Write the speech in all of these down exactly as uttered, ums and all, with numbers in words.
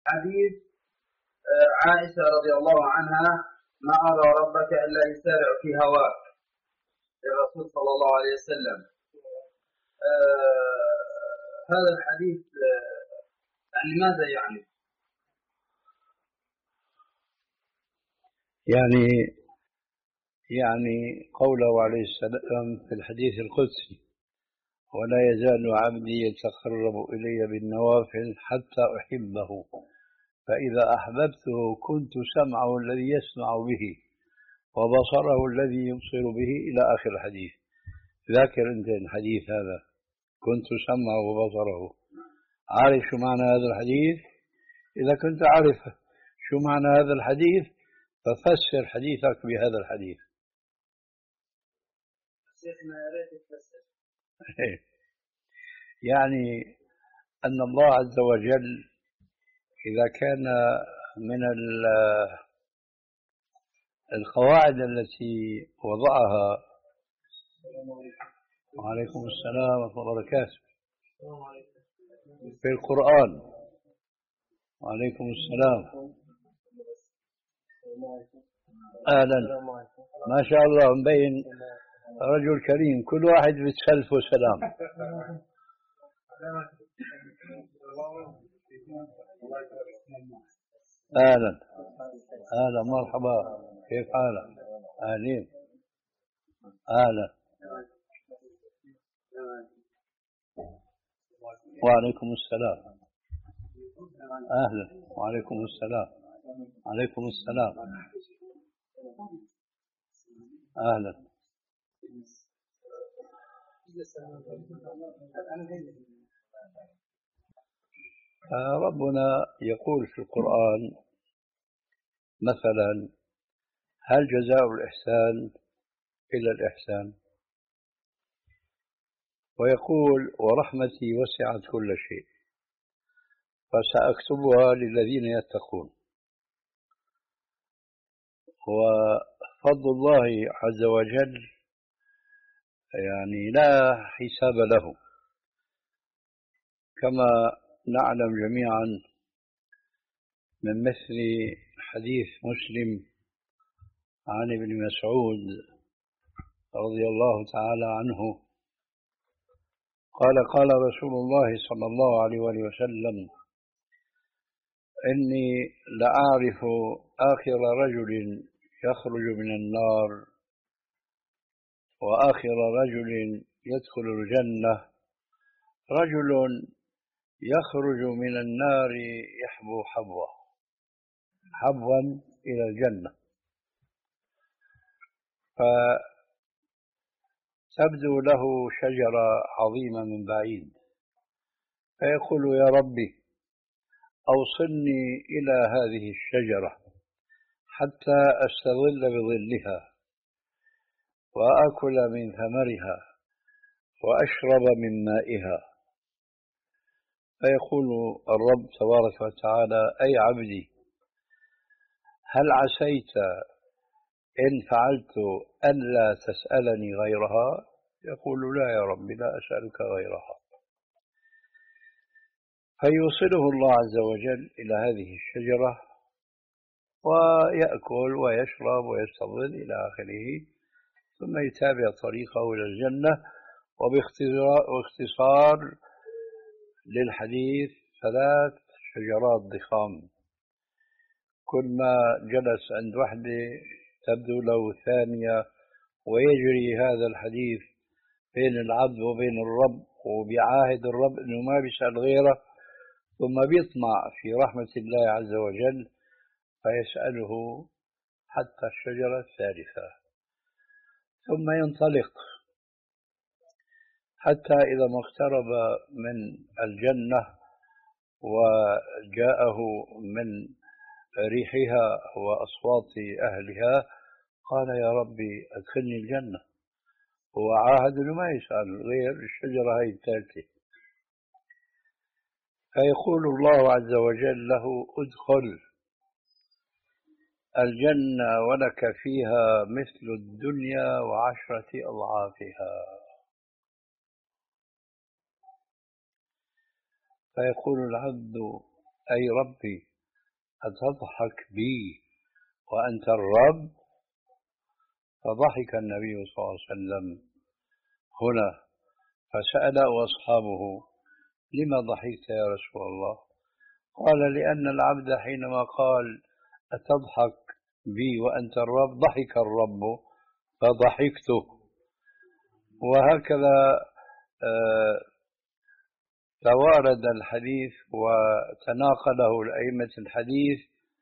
حديث عائشة رضي الله عنها: ما أرى ربك إلا يسارع في هواك، للرسول صلى الله عليه وسلم. آه هذا الحديث آه يعني ماذا يعني؟ يعني يعني قوله عليه السلام في الحديث القدسي: ولا يزال عبدي يتقرب إلي بالنوافل حتى أحبه، فإذا أحببته كنت سمعه الذي يسمع به وبصره الذي يبصر به، إلى آخر الحديث. ذاكر أنت الحديث هذا: كنت سمعه وبصره. عارف شو معنى هذا الحديث؟ إذا كنت عارف شو معنى هذا الحديث ففسر حديثك بهذا الحديث. شيخنا يا ريت تفسر. يعني أن الله عز وجل إذا كان من القواعد التي وضعها. وعليكم السلام ورحمة الله وبركاته. في القرآن. وعليكم السلام. أهلا. ما شاء الله مبين رجل كريم، كل واحد بتسلفه سلام. أهلا أهلا مرحبا، كيف حالك؟ أهلين. أهلا. وعليكم السلام. أهلا. وعليكم السلام. عليكم السلام. أهلا. ربنا يقول في القرآن مثلا: هل جزاء الإحسان إلا الإحسان؟ ويقول: ورحمتي وسعت كل شيء فسأكتبها للذين يتقون. وفضل الله عز وجل يعني لا حساب له، كما نعلم جميعا من مثل حديث مسلم عن ابن مسعود رضي الله تعالى عنه قال: قال رسول الله صلى الله عليه وآله وسلم: إني لأعرف آخر رجل يخرج من النار وآخر رجل يدخل الجنة رجل يخرج من النار يحبو حبوة حبوا إلى الجنة، فتبدو له شجرة عظيمة من بعيد، فيقول: يا ربي أوصلني إلى هذه الشجرة حتى أستظل بظلها وأكل من ثمرها وأشرب من مائها. فيقول الرب تبارك وتعالى: أي عبدي، هل عسيت إن فعلت ألا تسألني غيرها؟ يقول: لا يا رب، لا أسألك غيرها. فيوصله الله عز وجل إلى هذه الشجرة ويأكل ويشرب ويستظل إلى آخره، ثم يتابع طريقه إلى الجنة. وباختصار للحديث ثلاث شجرات ضخام، كل ما جلس عند وحده تبدو له ثانية، ويجري هذا الحديث بين العبد وبين الرب، وبيعاهد الرب أنه ما بيسأل غيره، ثم بيطمع في رحمة الله عز وجل فيسأله حتى الشجرة الثالثة، ثم ينطلق حتى إذا ما اقترب من الجنة وجاءه من ريحها وأصوات أهلها قال: يا ربي أدخلني الجنة. هو عاهد أنه ما يسأل غير الشجرة هاي الثالثة. فيقول الله عز وجل له: ادخل الجنة ولك فيها مثل الدنيا وعشرة أضعافها. فيقول العبد: أي ربي أتضحك بي وأنت الرب؟ فضحك النبي صلى الله عليه وسلم هنا، فسأله أصحابه: لما ضحكت يا رسول الله؟ قال: لأن العبد حينما قال أتضحك بي وأنت الرب ضحك الرب فضحكت. وهكذا آه توارد الحديث وتناقله الأئمة الحديث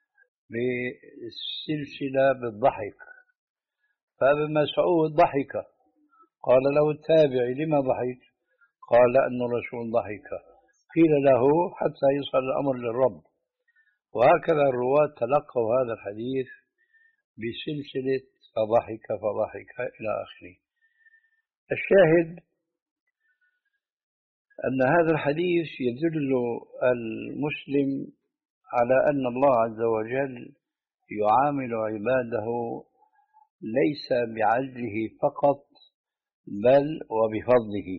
بالسلسلة بالضحك. فابن مسعود ضحك، قال له التابعي: لما ضحك؟ قال: أن الرسول ضحك. قيل له حتى يصل الأمر للرب. وهكذا الرواة تلقوا هذا الحديث بسلسلة فضحك فضحك إلى آخره. الشاهد أن هذا الحديث يدل المسلم على أن الله عز وجل يعامل عباده ليس بعدله فقط بل وبفضله.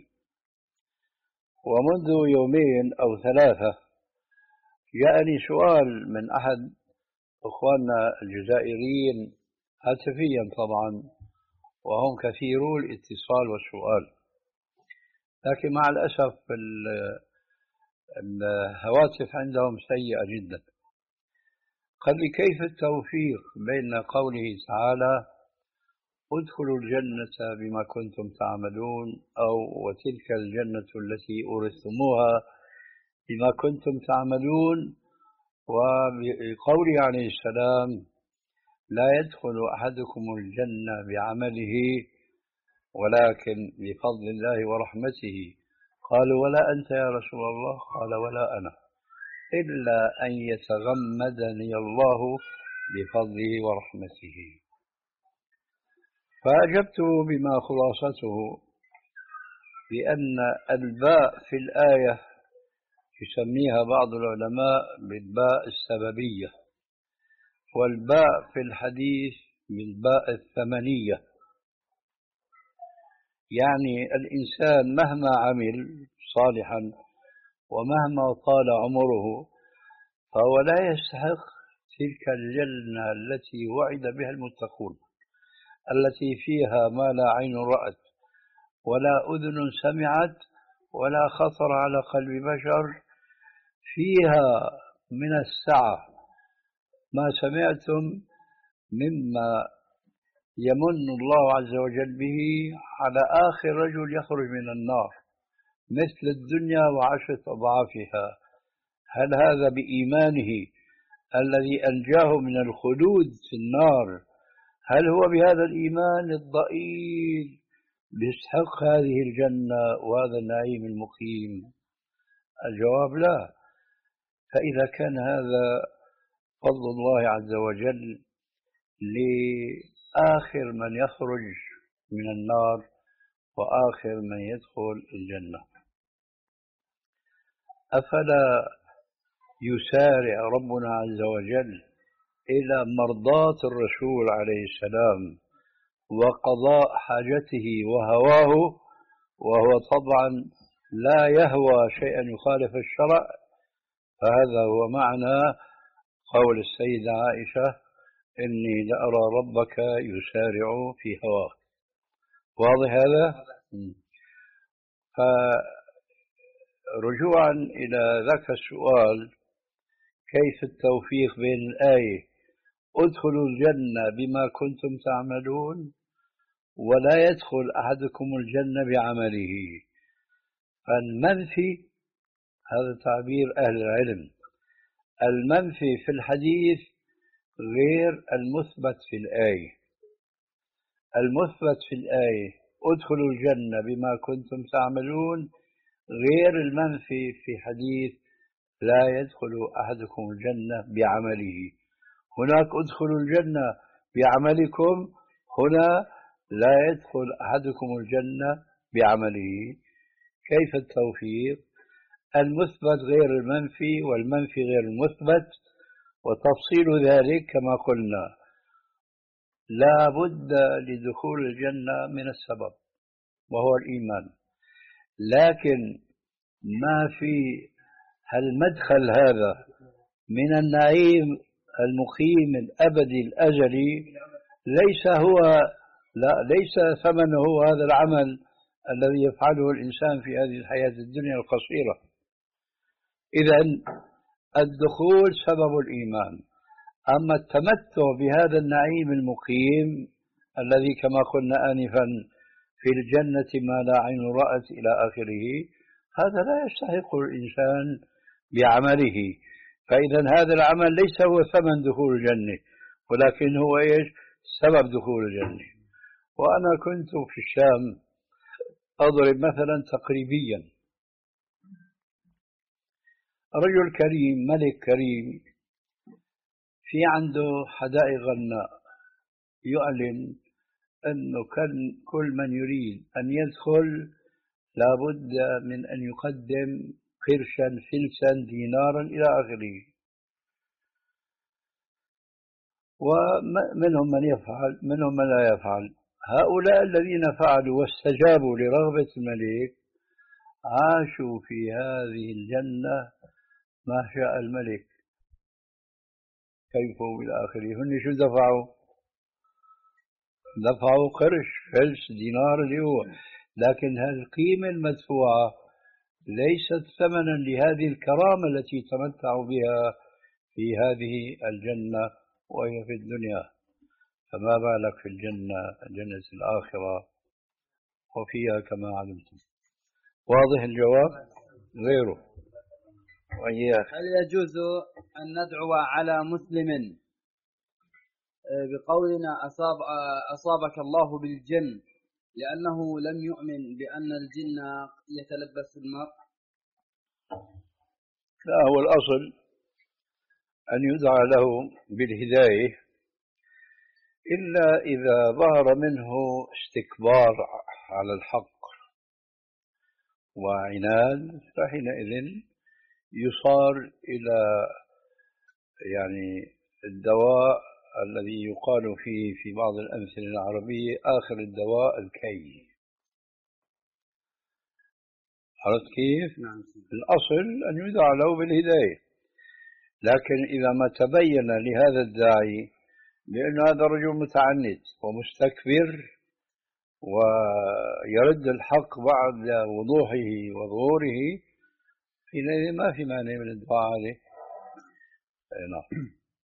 ومنذ يومين أو ثلاثة جاءني سؤال من أحد أخواننا الجزائريين هاتفيا طبعا، وهم كثيرو الاتصال والسؤال، لكن مع الأسف الهواتف عندهم سيئة جدا. قال لي: كيف التوفيق بين قوله تعالى ادخلوا الجنة بما كنتم تعملون، أو وتلك الجنة التي أورثتموها بما كنتم تعملون، وبقوله عليه السلام لا يدخل أحدكم الجنة بعمله ولكن بفضل الله ورحمته؟ قالوا: ولا أنت يا رسول الله؟ قال: ولا أنا، إلا أن يتغمدني الله بفضله ورحمته. فأجبت بما خلاصته بأن الباء في الآية يسميها بعض العلماء بالباء السببية، والباء في الحديث بالباء الثمنية. يعني الإنسان مهما عمل صالحا ومهما طال عمره فهو لا يستحق تلك الجنة التي وعد بها المتقون، التي فيها ما لا عين رأت ولا أذن سمعت ولا خطر على قلب بشر، فيها من السعة ما سمعتم مما يمن الله عز وجل به على آخر رجل يخرج من النار، مثل الدنيا وعشرة أضعافها. هل هذا بإيمانه الذي أنجاه من الخلود في النار، هل هو بهذا الإيمان الضئيل بيستحق هذه الجنة وهذا النعيم المقيم؟ الجواب لا. فإذا كان هذا فضل الله عز وجل لآخر من يخرج من النار وآخر من يدخل الجنة، أفلا يسارع ربنا عز وجل إلى مرضاة الرسول عليه السلام وقضاء حاجته وهواه، وهو طبعا لا يهوى شيئا يخالف الشرع؟ فهذا هو معنى قول السيدة عائشة: إني لأرى ربك يسارع في هواه. واضح هذا؟ فرجوعا إلى ذاك السؤال: كيف التوفيق بين الآية ادخلوا الجنة بما كنتم تعملون ولا يدخل أحدكم الجنة بعمله؟ فالمنفي، هذا تعبير أهل العلم، المنفي في الحديث غير المثبت في الآية. المثبت في الآية ادخلوا الجنة بما كنتم تعملون غير المنفي في حديث لا يدخل أحدكم الجنة بعمله. هناك ادخلوا الجنة بعملكم، هنا لا يدخل أحدكم الجنة بعمله. كيف التوفيق؟ المثبت غير المنفي والمنفي غير المثبت، وتفصيل ذلك كما قلنا: لا بد لدخول الجنة من السبب وهو الإيمان، لكن ما في المدخل هذا من النعيم المقيم الأبدي الأزلي ليس هو، لا ليس ثمنه هذا العمل الذي يفعله الإنسان في هذه الحياة الدنيا القصيرة. إذن الدخول سبب الإيمان، أما التمتع بهذا النعيم المقيم الذي كما قلنا آنفا في الجنة ما لا عين رأت إلى آخره، هذا لا يستحق الإنسان بعمله. فإذا هذا العمل ليس هو ثمن دخول الجنة، ولكن هو إيش؟ سبب دخول الجنة. وأنا كنت في الشام أضرب مثلا تقريبيا، رجل كريم ملك كريم في عنده حدائق غناء، يعلن أنه كان كل من يريد أن يدخل لابد من أن يقدم قرشا فلسا دينارا إلى آخره. ومنهم من يفعل منهم من لا يفعل. هؤلاء الذين فعلوا واستجابوا لرغبة الملك عاشوا في هذه الجنة ما شاء الملك كيف إلى آخره. هن شو دفعوا؟ دفعوا قرش فلس دينار اللي هو، لكن هذه القيمة المدفوعة ليست ثمنا لهذه الكرامة التي تمتعوا بها في هذه الجنة وهي في الدنيا، فما بالك في الجنة جنة الآخرة وفيها كما علمتم. واضح الجواب؟ غيره وإياك. هل يجوز أن ندعو على مسلم بقولنا أصاب أصابك الله بالجن لأنه لم يؤمن بأن الجن يتلبس المرء؟ لا، هو الأصل أن يدعى له بالهداية، إلا إذا ظهر منه استكبار على الحق وعناد، فحينئذ يصار إلى يعني الدواء الذي يقال فيه في بعض الأمثلة العربية آخر الدواء الكي. عرفت كيف؟ نعم. الأصل أن يدعى له بالهداية، لكن إذا ما تبين لهذا الداعي بأن هذا الرجل متعنت ومستكبر ويرد الحق بعد وضوحه وظهوره، حينئذ ما في مانع من الدعاء عليه. نعم.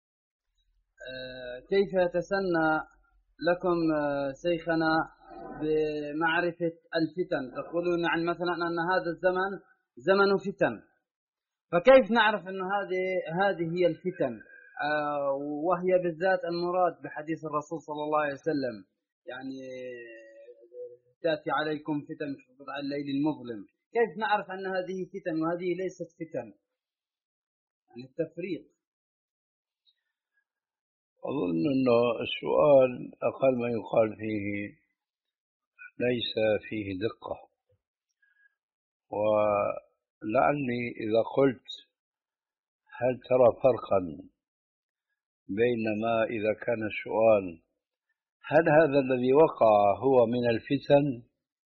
كيف يتسنى لكم شيخنا بمعرفة الفتن؟ تقولون عن مثلا أن هذا الزمن زمن فتن، فكيف نعرف أن هذه هذه هي الفتن، وهي بالذات المراد بحديث الرسول صلى الله عليه وسلم، يعني تأتي عليكم فتن كقطع الليل المظلم؟ كيف نعرف أن هذه فتن وهذه ليست فتن؟ يعني التفريق. أظن أنه السؤال أقل ما يقال فيه ليس فيه دقة، ولعلي إذا قلت هل ترى فرقا بين ما إذا كان السؤال هل هذا الذي وقع هو من الفتن،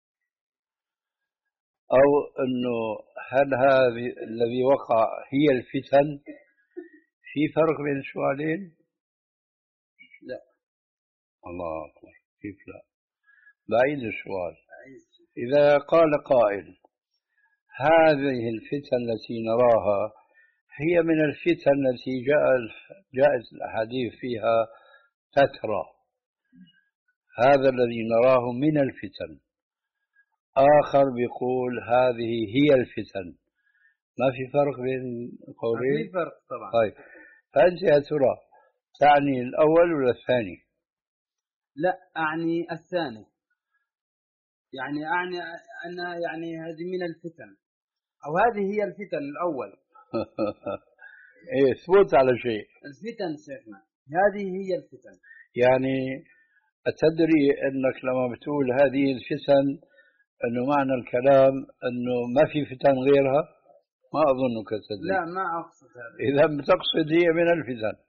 أو أنه هل هذا الذي وقع هي الفتن، في فرق بين السؤالين؟ لا. الله أكبر، كيف لا؟ بعيد السؤال. إذا قال قائل هذه الفتن التي نراها هي من الفتن التي جاء جاءت الأحاديث فيها تترى، هذا الذي نراه من الفتن. آخر بيقول هذه هي الفتن، ما في فرق بين قولين؟ في فرق طبعا. طيب، فأنت يا ترى تعني الأول ولا الثاني؟ لا، أعني الثاني، يعني أعني أن يعني هذه من الفتن، أو هذه هي الفتن الأول. إيه، ثبوت على شيء. الفتن شيخنا هذه هي الفتن. يعني أتدري أنك لما بتقول هذه الفتن أنه معنى الكلام أنه ما في فتن غيرها؟ ما أظنك تدري. لا، ما أقصد هذا. إذا بتقصد هي من الفتن.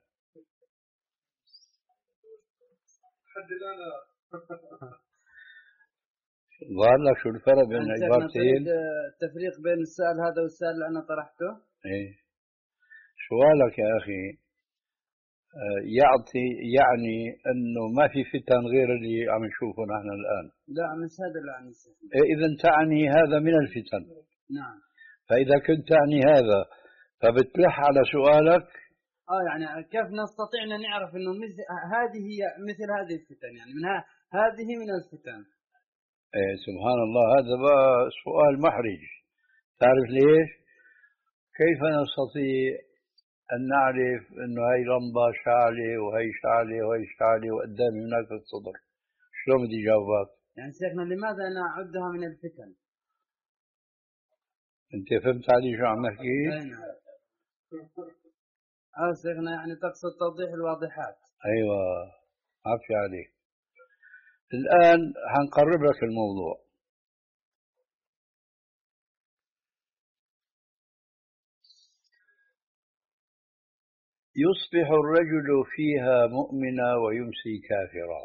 ظهر لك شو الفرق بين العبارتين؟ التفريق بين السؤال هذا والسؤال اللي أنا طرحته. إيه، سؤالك يا أخي يعطي يعني أنه ما في فتن غير اللي عم نشوفه نحن الآن. لا مش هذا اللي عم نشوفه. إذا تعني هذا من الفتن. نعم. فإذا كنت تعني هذا فبتلح على سؤالك. اه يعني كيف نستطيع أن نعرف أنه مثل هذه هي مثل هذه الفتن، يعني من هذه من الفتن. إيه سبحان الله، هذا بقى سؤال محرج. تعرف ليش؟ كيف نستطيع أن نعرف أنه هاي لمبة شعلة وهي شعلة وهي شعلة وقدامي هناك الصدر؟ شلون بدي جاوبك؟ يعني شيخنا لماذا نعدها من الفتن؟ أنت فهمت علي شو عم نحكي؟ نعم. اه شيخنا يعني تقصد توضيح الواضحات. أيوة عافية عليك. الآن حنقرب لك الموضوع. يصبح الرجل فيها مؤمنا ويمسي كافرا.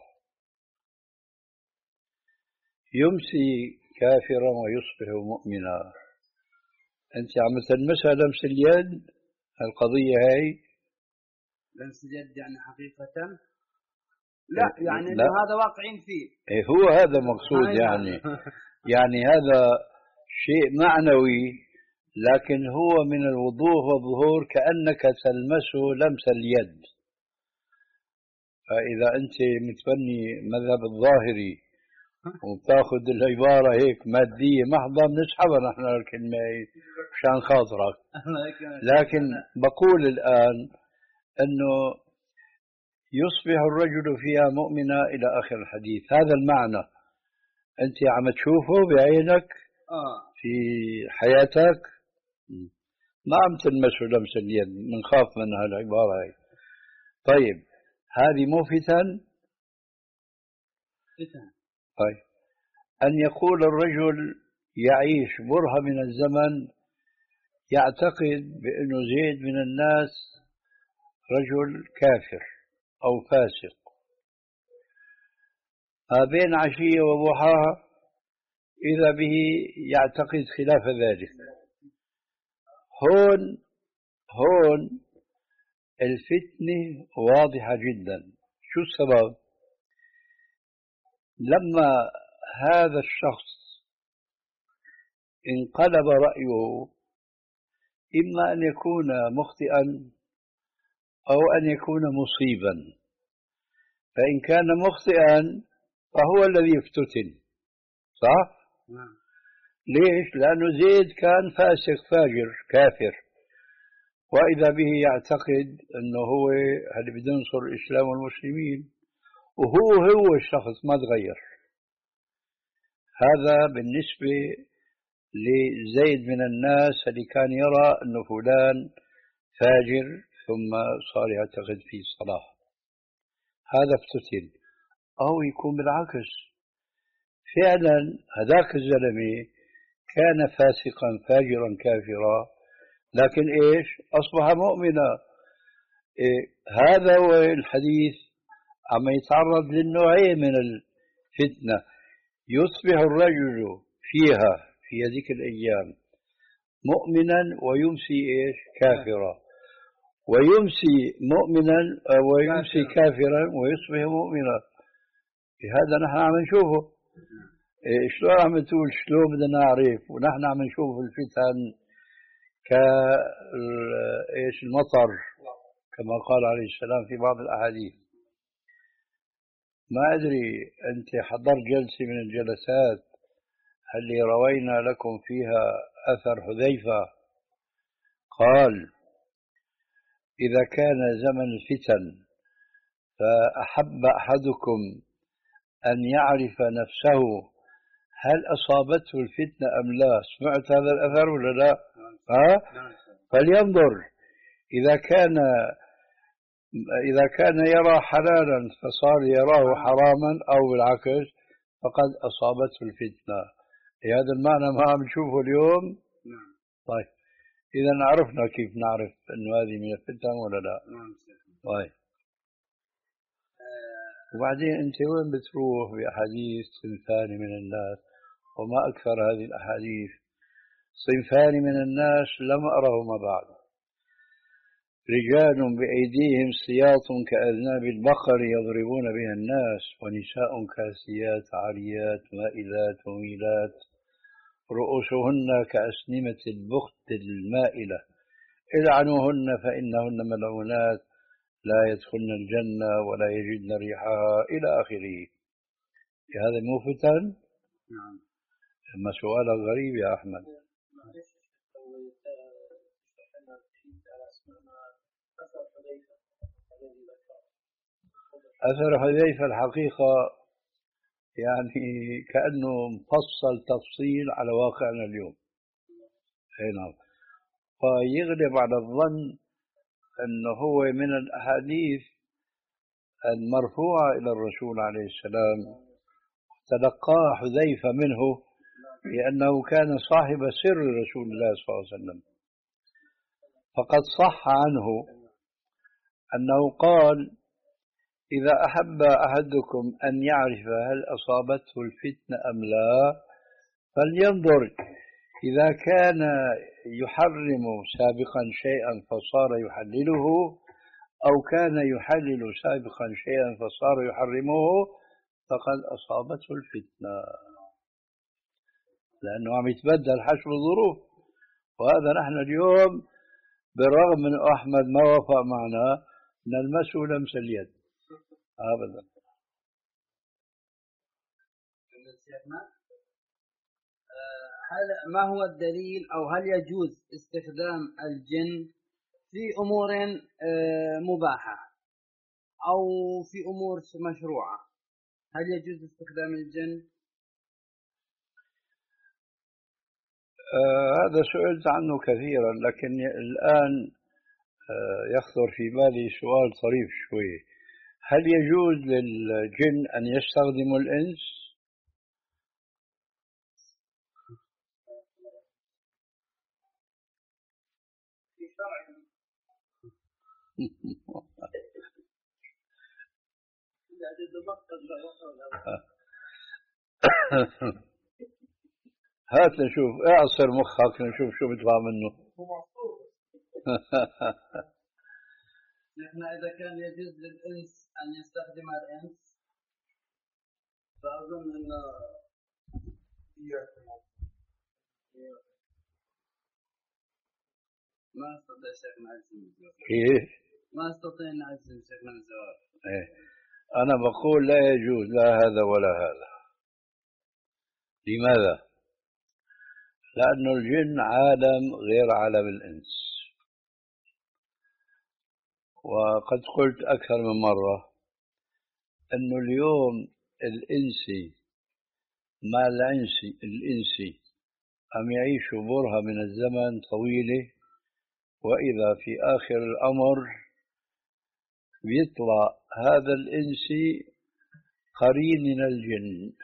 يمسي كافرا ويصبح مؤمنا. أنت عم تلمسها لمس اليد القضية هاي؟ لمس اليد يعني حقيقة؟ لا يعني لا. هذا واقعين فيه. إيه هو هذا مقصود يعني. يعني هذا شيء معنوي، لكن هو من الوضوح والظهور كأنك تلمسه لمس اليد. فإذا أنت متبني مذهب الظاهري وبتاخذ العبارة هيك مادية محضة بنسحبها نحن الكلمة مشان خاطرك. لكن بقول الآن أنه يصبح الرجل فيها مؤمنا إلى آخر الحديث. هذا المعنى أنت عم تشوفه بعينك في حياتك، ما عم تلمسه لمس اليد، بنخاف من هالعبارة هاي. طيب هذه مو فتن؟ فتن. طيب أن يقول الرجل يعيش برهة من الزمن يعتقد بأنه زيد من الناس رجل كافر أو فاسق، بين عشية وضحاها إذا به يعتقد خلاف ذلك. هون هون الفتنة واضحة جدا. شو السبب؟ لما هذا الشخص انقلب رأيه، إما أن يكون مخطئا أو أن يكون مصيبا. فإن كان مخطئا فهو الذي يفتتن، صح؟ نعم. ليش؟ لأنه زيد كان فاسق فاجر كافر، وإذا به يعتقد أنه هو اللي بده ينصر الإسلام والمسلمين، وهو هو الشخص ما تغير. هذا بالنسبة لزيد من الناس اللي كان يرى أنه فلان فاجر ثم صار يعتقد فيه صلاح، هذا افتتن. أو يكون بالعكس، فعلا هذاك الزلمة كان فاسقا فاجرا كافرا، لكن إيش؟ أصبح مؤمنا. إيه هذا هو الحديث عم يتعرض للنوعين من الفتنة. يصبح الرجل فيها في هذيك الأيام مؤمنا ويمسي إيش؟ كافرا، ويمسي مؤمنا ويمسي كافرا ويصبح مؤمنا. هذا نحن عم نشوفه. إيه شلون عم تقول شلون بدنا نعرف ونحن عم نشوف الفتن ك ايش المطر كما قال عليه السلام في بعض الأحاديث. ما أدري أنت حضرت جلسة من الجلسات اللي روينا لكم فيها أثر حذيفة قال: إذا كان زمن الفتن فأحب أحدكم أن يعرف نفسه هل أصابته الفتنة أم لا. سمعت هذا الأثر ولا لا؟ ها؟ فلينظر إذا كان إذا كان يرى حلالا فصار يراه حراما أو بالعكس فقد أصابته الفتنة. هذا المعنى ما عم نشوفه اليوم. طيب إذا عرفنا كيف نعرف أنه هذه من الفتن ولا لا. طيب وبعدين أنت وين بتروح بأحاديث صنفان من الناس؟ وما أكثر هذه الأحاديث. صنفان من الناس لم أرهما بعد. رجال بأيديهم سياط كأذناب البقر يضربون بها الناس ونساء كاسيات عاريات مائلات مميلات رؤوسهن كأسنمة البخت المائلة العنوهن فإنهن ملعونات لا يدخلن الجنة ولا يجدن ريحها إلى آخره. هذا مو فتن؟ نعم. ما سؤالك غريب يا أحمد. أثر حذيفة الحقيقة يعني كأنه مفصل تفصيل على واقعنا اليوم. أي نعم. فيغلب على الظن أنه هو من الأحاديث المرفوعة إلى الرسول عليه السلام، تلقاه حذيفة منه لأنه كان صاحب سر رسول الله صلى الله عليه وسلم. فقد صح عنه أنه قال: إذا أحب أحدكم أن يعرف هل أصابته الفتنة أم لا فلينظر إذا كان يحرم سابقا شيئا فصار يحلله أو كان يحلل سابقا شيئا فصار يحرمه فقد أصابته الفتنة، لأنه عم يتبدل حسب الظروف. وهذا نحن اليوم بالرغم من أحمد ما وافق معنا نلمسه لمس اليد أبدا. هل ما هو الدليل أو هل يجوز استخدام الجن في أمور مباحة أو في أمور مشروعة؟ هل يجوز استخدام الجن؟ آه هذا سئلت عنه كثيرا، لكن الآن آه يخطر في بالي سؤال طريف شوي: هل يجوز للجن أن يستخدموا الإنس؟ هات نشوف، اعصر مخك نشوف شو بيطلع منه. نحن إذا كان يجوز للإنس أن يستخدم الإنس فأظن أنه ما استطيع شيخنا أجزم الجواب. كيف؟ ما استطيع أن أجزم شيخنا الجواب. إيه. أنا بقول لا يجوز لا هذا ولا هذا. لماذا؟ لأن الجن عالم غير عالم الإنس، وقد قلت أكثر من مرة أنه اليوم الإنسي مع الإنسي الإنسي عم يعيشوا برهة من الزمن طويلة، وإذا في آخر الأمر بيطلع هذا الإنسي قرين من الجن،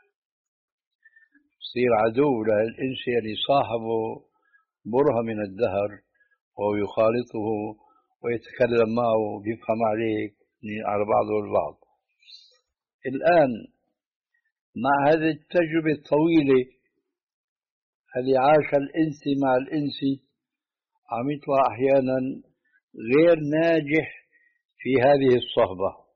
يصير عدو للإنسي اللي صاحبه برهة من الدهر ويخالطه ويتكلم معه ويفهم عليه على بعضه البعض. الآن مع هذه التجربة الطويلة اللي عاش الإنسي مع الإنسي عم يطلع أحيانا غير ناجح في هذه الصحبة،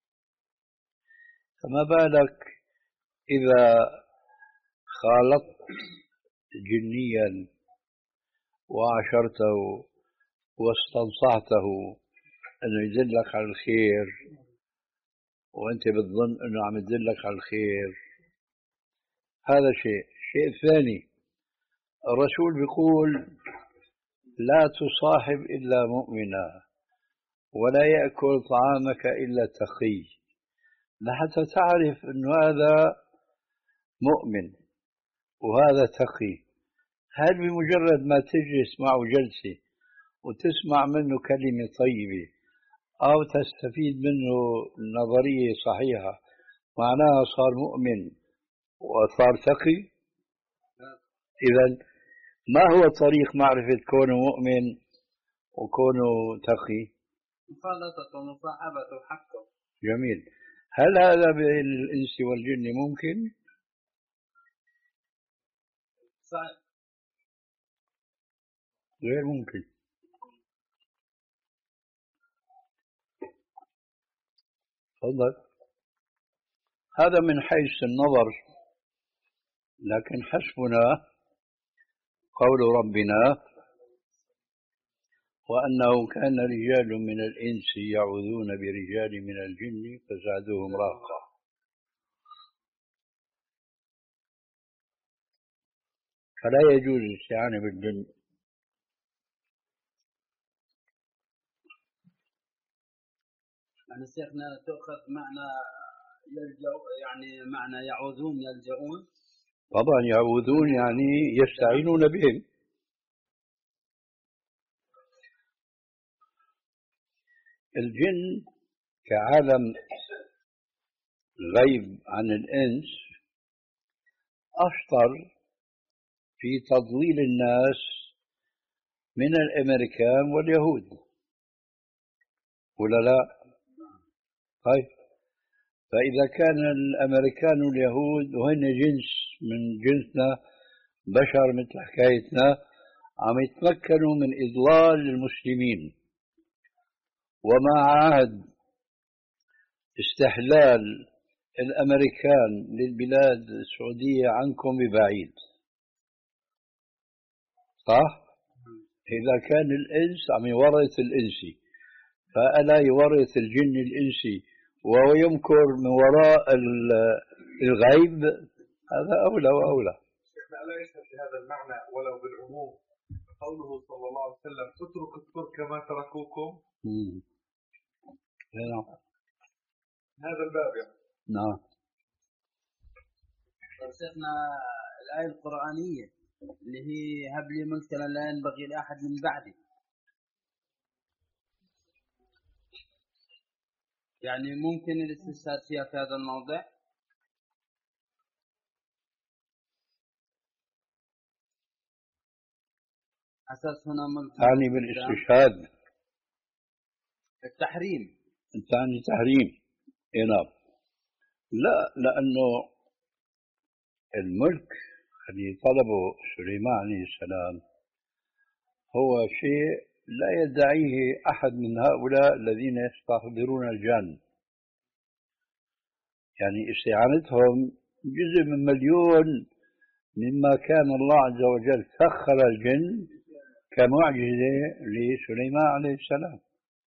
فما بالك إذا خالطت جنيا وعاشرته واستنصحته أنه يدلك على الخير وأنت بتظن أنه عم يدلك على الخير. هذا شيء. الشيء الثاني، الرسول بيقول: لا تصاحب إلا مؤمنا ولا يأكل طعامك إلا تقي، لحتى تعرف أنه هذا مؤمن وهذا تقي. هل بمجرد ما تجلس معه جلسة وتسمع منه كلمة طيبة أو تستفيد منه نظرية صحيحة معناها صار مؤمن وصار تقي؟ إذن ما هو طريق معرفة كونه مؤمن وكونه تقي؟ مخالطة ومصاحبة حقه. جميل. هل هذا بالإنس والجن ممكن؟ صحيح. غير ممكن. تفضل. هذا من حيث النظر، لكن حسبنا قول ربنا وأنه كان رجال من الإنس يعوذون برجال من الجن فزادوهم رهقا. فلا يجوز الاستعانة بالجن. يعني شيخنا تأخذ معنى يلجأ، يعني معنى يعوذون يلجؤون. طبعا يعوذون يعني يستعينون بهم. الجن كعالم غيب عن الإنس أشطر في تضليل الناس من الأمريكان واليهود، ولا لا؟ طيب، فإذا كان الأمريكان واليهود وهن جنس من جنسنا، بشر مثل حكايتنا، عم يتمكنوا من إضلال المسلمين، ومع عهد استحلال الأمريكان للبلاد السعودية عنكم ببعيد، صح؟ إذا كان الإنس عم يورث الإنسي، فألا يورث الجن الإنسي وهو يمكر من وراء الغيب؟ هذا أولى وأولى. شيخنا ألا يشهد لهذا المعنى ولو بالعموم قوله صلى الله عليه وسلم اترك الترك كما تركوكم؟ نعم. هذا الباب يعني. نعم. شيخنا الآية القرآنية اللي هي هب لي ملكا لا ينبغي لأحد من بعدي، يعني ممكن الاستشهاد فيها في هذا الموضع؟ أساس هنا ملك تعني بالاستشهاد التحريم. تعني تحريم. نعم. لا، لأنه الملك الذي طلبه سليمان عليه السلام هو شيء لا يدعيه أحد من هؤلاء الذين يستحضرون الجن، يعني استعانتهم جزء من مليون مما كان الله عز وجل سخر الجن كمعجزة لسليمان عليه السلام.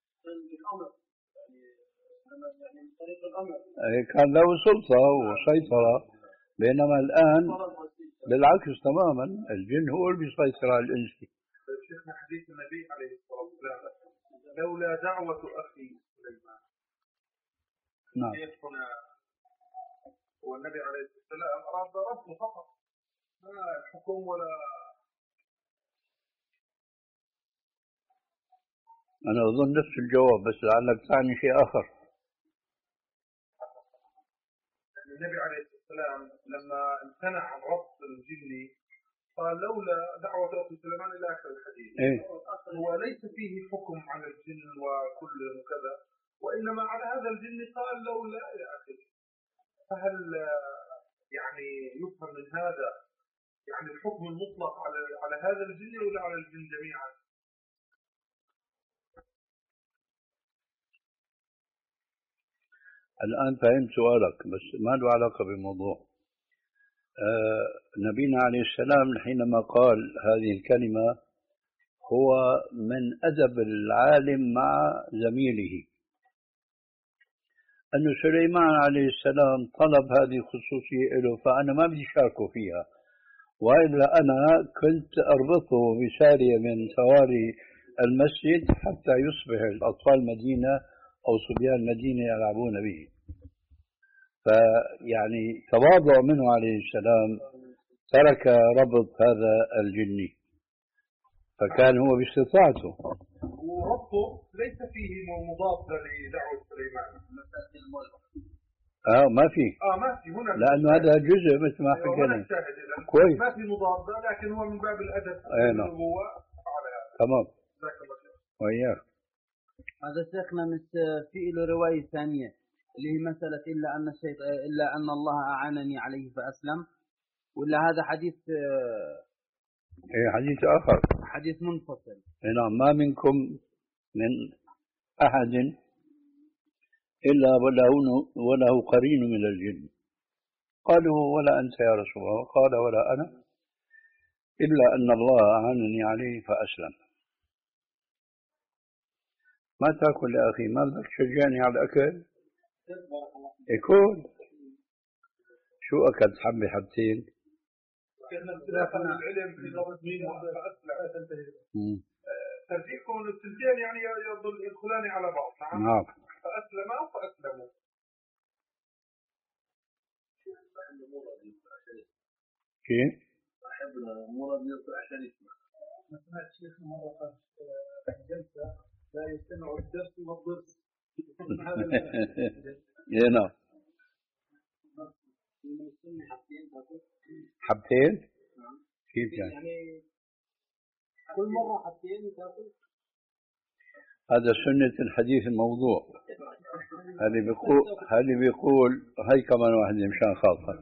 كان له سلطة وسيطرة، بينما الآن بالعكس تماما، الجن هو اللي بيسيطر على الإنس. شيخنا حديث النبي عليه الصلاة والسلام لولا دعوة أخي سليمان. نعم. شيخنا والنبي عليه الصلاة والسلام أراد ربه فقط، لا الحكم ولا. أنا أظن نفس الجواب، بس لعلك تعني شيء آخر. النبي عليه الصلاة والسلام لما امتنع عن ربط الجن قال لولا دعوة أخي سليمان إلى آخر الحديث. إيه؟ هو ليس فيه حكم عن الجن وكل وكذا، وإنما على هذا الجن قال لولا إلى آخره. فهل يعني يفهم من هذا يعني الحكم المطلق على على هذا الجن ولا على الجن جميعا؟ الآن فهمت سؤالك، بس ما له علاقة بالموضوع. آه نبينا عليه السلام حينما قال هذه الكلمة هو من أدب العالم مع زميله، أن سليمان عليه السلام طلب هذه الخصوصية له، فأنا ما بدي شاركه فيها، وإلا أنا كنت أربطه بسارية من سواري المسجد حتى يصبح الأطفال المدينة أو صبيان المدينة يلعبون به. فيعني تواضع منه عليه السلام ترك ربط هذا الجني، فكان هو باستطاعته. وربطه ليس فيه مضاد لدعوة سليمان. اه ما في. اه ما في هنا، لأنه هذا جزء مثل ما حكينا. كويس. ما في مضاد، لكن هو من باب الأدب والنبوة على هذا. تمام. وياك. هذا شيخنا في له رواية ثانية اللي هي مسألة إلا أن الشيء إلا أن الله أعانني عليه فأسلم، ولا هذا حديث؟ إيه حديث آخر، حديث منفصل. نعم. ما منكم من أحد إلا وله, وله قرين من الجن. قالوا ولا أنت يا رسول الله؟ قال ولا أنا، إلا أن الله أعانني عليه فأسلم. ما تأكل يا أخي؟ ما بدك تشجعني على الأكل؟ يكون شو أكلت؟ حبة حبتين؟ كنا اختلاف العلم في ضبط مين فأسلم. ترجيحكم أن الثنتين يعني يظل يدخلان على بعض. نعم. فأسلما فأسلموا. كيف؟ أحب مرض يطلع عشان يسمع. ما سمعت شيخ مرة قال جلسة لا يستمع الدرس والضرس. يا نعم. حبتين؟ كيف يعني؟ يعني كل مرة حبتين تاكل؟ هذا سنة الحديث الموضوع. هذه بيقول هذه بيقول هاي كمان واحدة مشان خاطر.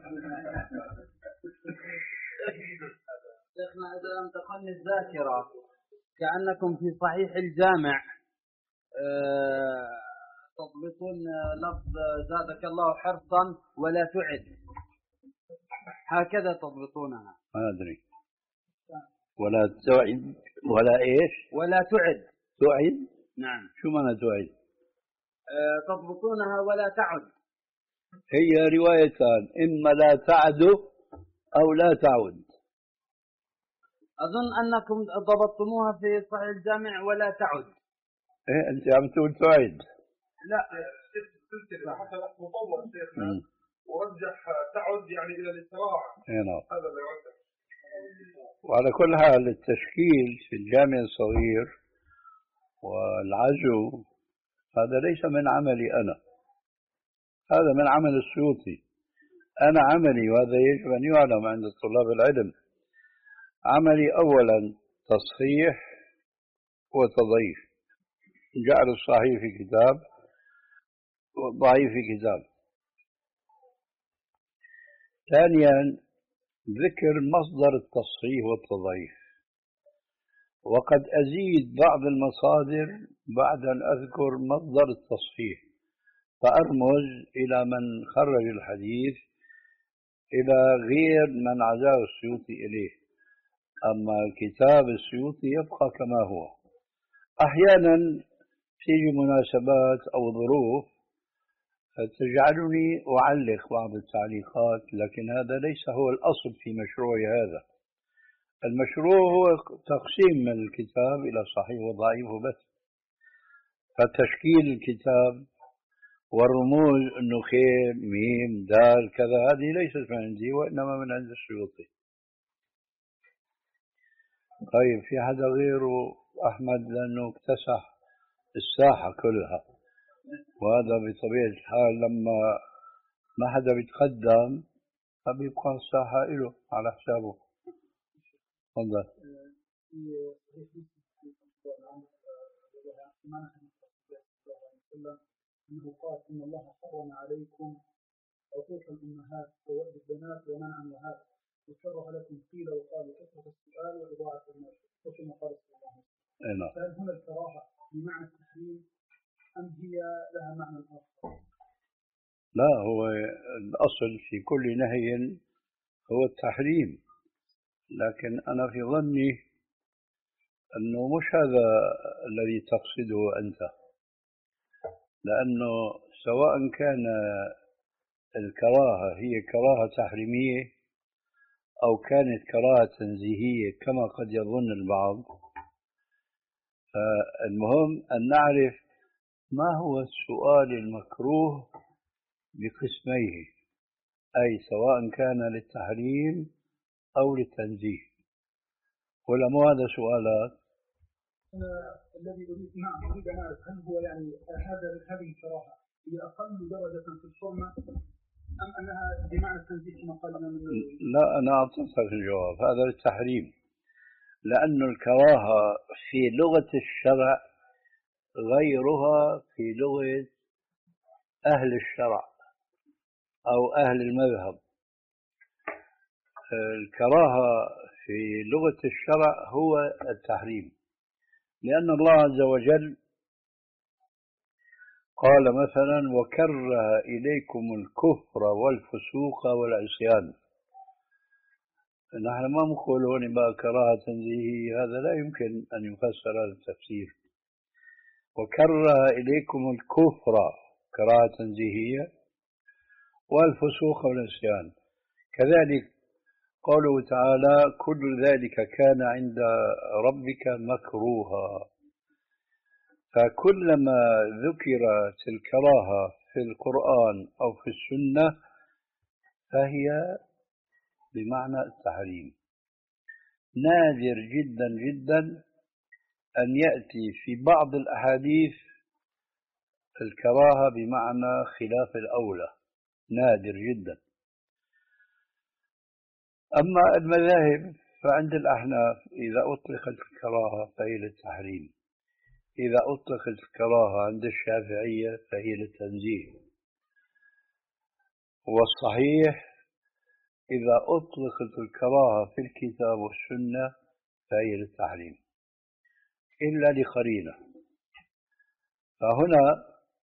شيخنا إذا لم تخن الذاكرة كأنكم في صحيح الجامع أه تضبطون لفظ زادك الله حرصا ولا تعد، هكذا تضبطونها. ما أدري. ولا تعد ولا إيش؟ ولا تعد. تعد؟ نعم. شو معنى تعد؟ أه تضبطونها ولا تعد. هي روايتان، إما لا تعد أو لا تعد. أظن أنكم ضبطتموها في صحيح الجامع ولا تعد. إيه أنت عم تقول تعد. لا سلسلة حتى مطور شيخنا ورجح تعد يعني إلى الإسراع. نعم. هذا اللي رجح. وعلى كل حال التشكيل في الجامع الصغير والعزو هذا ليس من عملي أنا، هذا من عمل السيوطي. أنا عملي، وهذا يجب أن يعلم عند طلاب العلم، عملي أولا تصحيح وتضعيف، جعل الصحيح في كتاب والضعيف في كتاب. ثانيا ذكر مصدر التصحيح والتضعيف، وقد أزيد بعض المصادر بعد أن أذكر مصدر التصحيح، فأرمز إلى من خرج الحديث إلى غير من عزاه السيوطي إليه، أما الكتاب السيوطي يبقى كما هو. أحيانا تيجي مناسبات أو ظروف تجعلني أعلق بعض التعليقات، لكن هذا ليس هو الأصل في مشروعي. هذا المشروع هو تقسيم من الكتاب إلى صحيح وضعيف وبس. فتشكيل الكتاب والرموز أنه خير ميم دال كذا هذه ليست من عندي، وإنما من عند السيوطي. طيب في حدا غيره أحمد؟ لأنه اكتسح الساحة كلها، وهذا بطبيعة الحال لما ما حدا بيتقدم فبيبقى الساحة له على حسابه. تفضل. أنه قال إن الله حرم عليكم عقوق الأمهات وولد البنات ومنع النهات وشرع لكم قيل وقال كثرة السؤال وإضاعة المال وكما قال صلى الله عليه وسلم. فهل هنا الكراهة بمعنى التحريم أم هي لها معنى آخر؟ لا، هو الأصل في كل نهي هو التحريم، لكن أنا في ظني أنه مش هذا الذي تقصده أنت، لأنه سواء كان الكراهة هي كراهة تحريمية أو كانت كراهة تنزيهية كما قد يظن البعض، المهم أن نعرف ما هو السؤال المكروه بقسميه، أي سواء كان للتحريم أو للتنزيه، ولا مو هذا سؤالات؟ الذي أريد نعم أريد أن أعرف هل هو يعني هذا هذه الكراهة هي أقل درجة في الحرمة أم أنها بمعنى التنزيه كما قال الإمام النووي؟ لا، أنا أعطيتك الجواب، هذا للتحريم، لأن الكراهة في لغة الشرع غيرها في لغة أهل الشرع أو أهل المذهب. الكراهة في لغة الشرع هو التحريم، لأن الله عز وجل قال مثلا وكره إليكم الكفر والفسوق والعصيان. نحن ما نقول هون بقى كراهة تنزيهية، هذا لا يمكن أن يفسر هذا التفسير. وكره إليكم الكفر كراهة تنزيهية والفسوق والعصيان. كذلك قوله تعالى كل ذلك كان عند ربك مكروها. فكلما ذكرت الكراهة في القرآن أو في السنة فهي بمعنى التحريم. نادر جدا جدا أن يأتي في بعض الأحاديث الكراهة بمعنى خلاف الأولى، نادر جدا. أما المذاهب فعند الأحناف إذا أطلقت الكراهة فهي للتحريم، إذا أطلقت الكراهة عند الشافعية فهي للتنزيه، والصحيح إذا أطلقت الكراهة في الكتاب والسنة فهي للتحريم إلا لقرينة. فهنا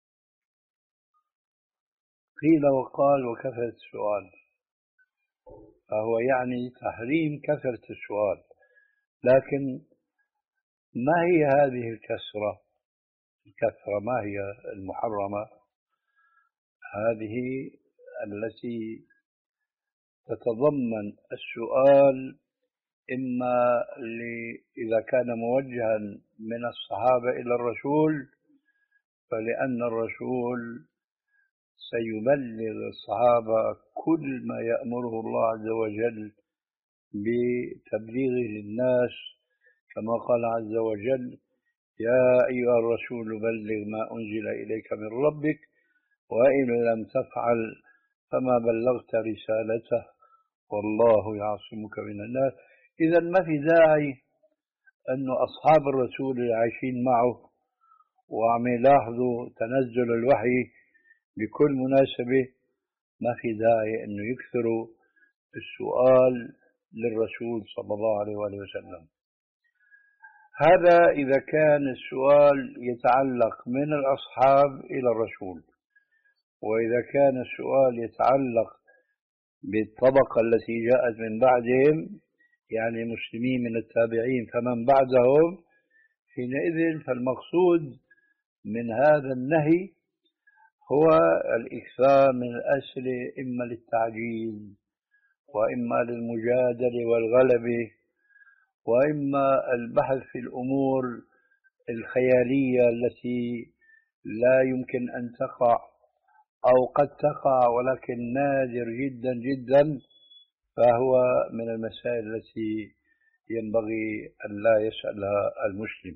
قيل وقال وكثرة السؤال، فهو يعني تحريم كثرة السؤال. لكن ما هي هذه الكثرة؟ الكثرة ما هي المحرمة؟ هذه التي تتضمن السؤال إما إذا كان موجها من الصحابة إلى الرسول فلأن الرسول سيبلغ الصحابة كل ما يأمره الله عز وجل بتبليغه للناس، كما قال عز وجل يا أيها الرسول بلغ ما أنزل إليك من ربك وإن لم تفعل فما بلغت رسالته والله يعصمك من الناس. إذا ما في داعي أن أصحاب الرسول العايشين معه وعم يلاحظوا تنزل الوحي بكل مناسبة ما في داعي أنه يكثروا السؤال للرسول صلى الله عليه وآله وسلم. هذا إذا كان السؤال يتعلق من الأصحاب إلى الرسول، وإذا كان السؤال يتعلق بالطبقة التي جاءت من بعدهم يعني مسلمين من التابعين فمن بعدهم، حينئذ فالمقصود من هذا النهي هو الإكثار من الأسئلة إما للتعجيل وإما للمجادلة والغلبة وإما البحث في الأمور الخيالية التي لا يمكن أن تقع أو قد تقع ولكن نادر جدا جدا، فهو من المسائل التي ينبغي أن لا يسألها المسلم.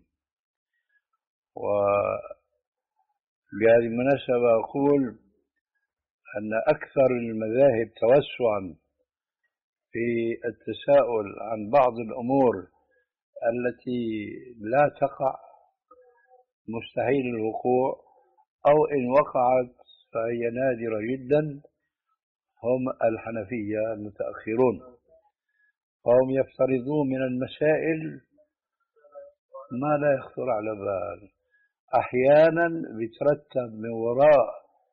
وبهذه المناسبة أقول أن أكثر المذاهب توسعا في التساؤل عن بعض الأمور التي لا تقع مستحيل الوقوع أو إن وقعت فهي نادرة جدا هم الحنفية المتأخرون. فهم يفترضون من المسائل ما لا يخطر على بال، أحيانا بيترتب من وراء